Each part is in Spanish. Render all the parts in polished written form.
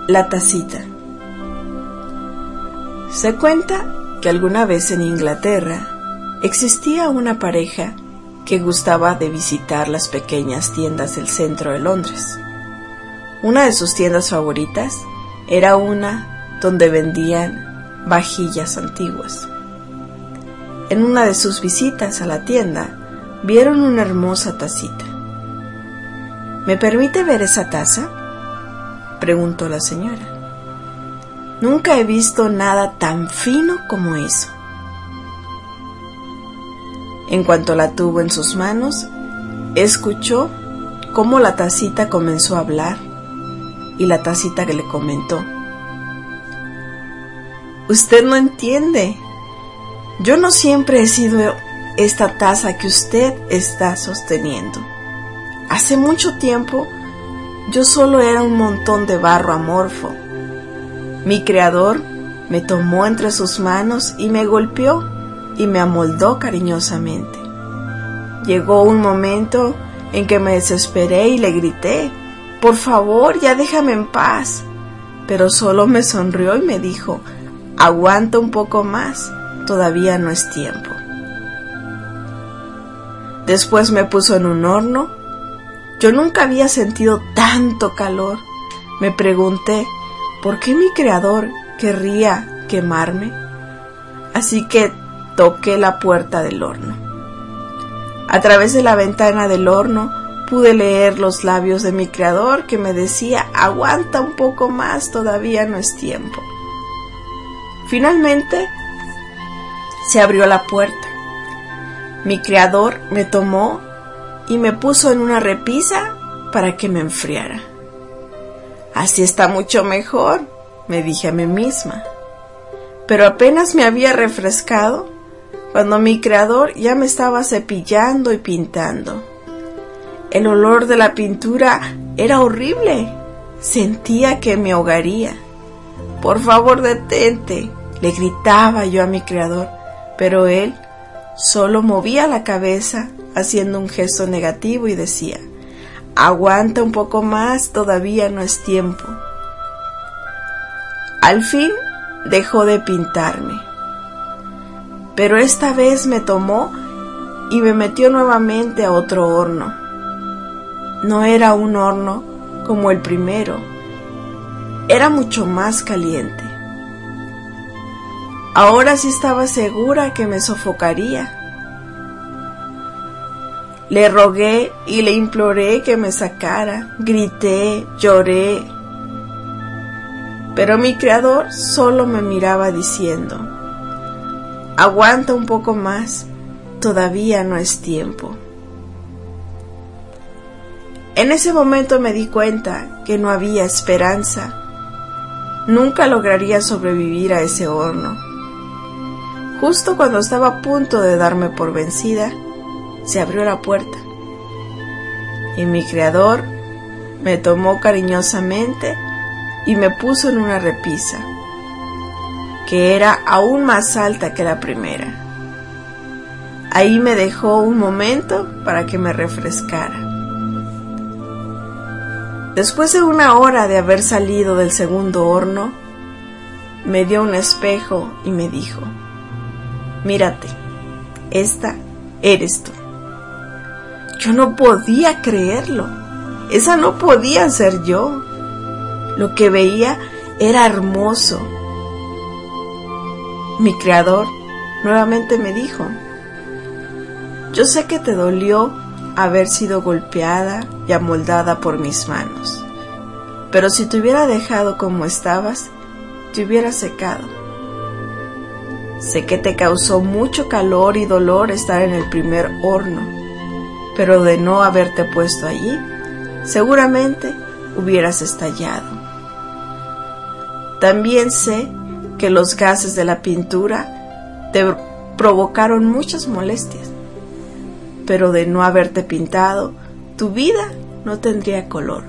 La tacita. Se cuenta que alguna vez en Inglaterra existía una pareja que gustaba de visitar las pequeñas tiendas del centro de Londres. Una de sus tiendas favoritas era una donde vendían vajillas antiguas. En una de sus visitas a la tienda, vieron una hermosa tacita. ¿Me permite ver esa taza?, preguntó la señora. Nunca he visto nada tan fino como eso. En cuanto la tuvo en sus manos, escuchó cómo la tacita comenzó a hablar y la tacita que le comentó: usted no entiende. Yo no siempre he sido esta taza que usted está sosteniendo. Hace mucho tiempo yo solo era un montón de barro amorfo. Mi creador me tomó entre sus manos y me golpeó y me amoldó cariñosamente. Llegó un momento en que me desesperé y le grité: por favor, ya déjame en paz. Pero solo me sonrió y me dijo: aguanta un poco más, todavía no es tiempo. Después me puso en un horno. Yo nunca había sentido tanto calor. Me pregunté, ¿por qué mi creador querría quemarme? Así que toqué la puerta del horno. A través de la ventana del horno pude leer los labios de mi creador que me decía: aguanta un poco más, todavía no es tiempo. Finalmente se abrió la puerta. Mi creador me tomó y me puso en una repisa para que me enfriara. Así está mucho mejor, me dije a mí misma. Pero apenas me había refrescado cuando mi creador ya me estaba cepillando y pintando. El olor de la pintura era horrible. Sentía que me ahogaría. Por favor, detente, le gritaba yo a mi creador, pero él solo movía la cabeza haciendo un gesto negativo y decía: aguanta un poco más, todavía no es tiempo. Al fin dejó de pintarme, pero esta vez me tomó y me metió nuevamente a otro horno. No era un horno como el primero, era mucho más caliente. Ahora sí estaba segura que me sofocaría. Le rogué y le imploré que me sacara, grité, lloré. Pero mi creador solo me miraba diciendo: aguanta un poco más, todavía no es tiempo. En ese momento me di cuenta que no había esperanza. Nunca lograría sobrevivir a ese horno. Justo cuando estaba a punto de darme por vencida, se abrió la puerta y mi creador me tomó cariñosamente y me puso en una repisa que era aún más alta que la primera. Ahí me dejó un momento para que me refrescara. Después de 1 hora de haber salido del segundo horno, me dio un espejo y me dijo: mírate, esta eres tú. Yo no podía creerlo. Esa no podía ser yo. Lo que veía era hermoso. Mi creador nuevamente me dijo: yo sé que te dolió haber sido golpeada y amoldada por mis manos, pero si te hubiera dejado como estabas, te hubiera secado. Sé que te causó mucho calor y dolor estar en el primer horno, pero de no haberte puesto allí, seguramente hubieras estallado. También sé que los gases de la pintura te provocaron muchas molestias, pero de no haberte pintado, tu vida no tendría color.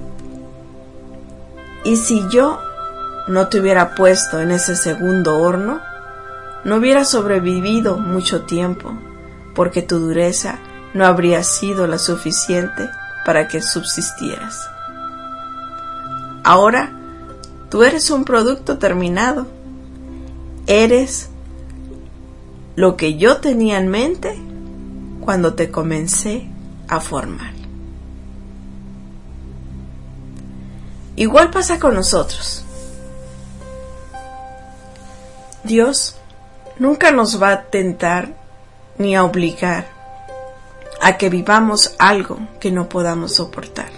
Y si yo no te hubiera puesto en ese segundo horno, no hubieras sobrevivido mucho tiempo, porque tu dureza no habría sido la suficiente para que subsistieras. Ahora Tú eres un producto terminado. Eres lo que yo tenía en mente cuando te comencé a formar. Igual pasa con nosotros. Dios nunca nos va a tentar ni a obligar a que vivamos algo que no podamos soportar.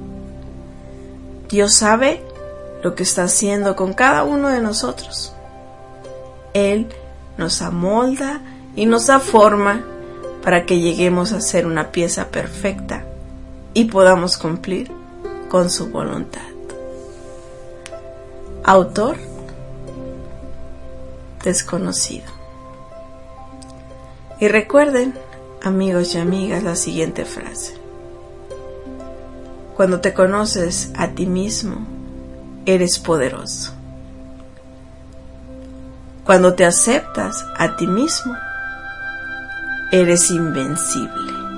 Dios sabe lo que está haciendo con cada uno de nosotros. Él nos amolda y nos da forma para que lleguemos a ser una pieza perfecta y podamos cumplir con su voluntad. Autor desconocido. Y recuerden, amigos y amigas, la siguiente frase: cuando te conoces a ti mismo, eres poderoso. Cuando te aceptas a ti mismo, eres invencible.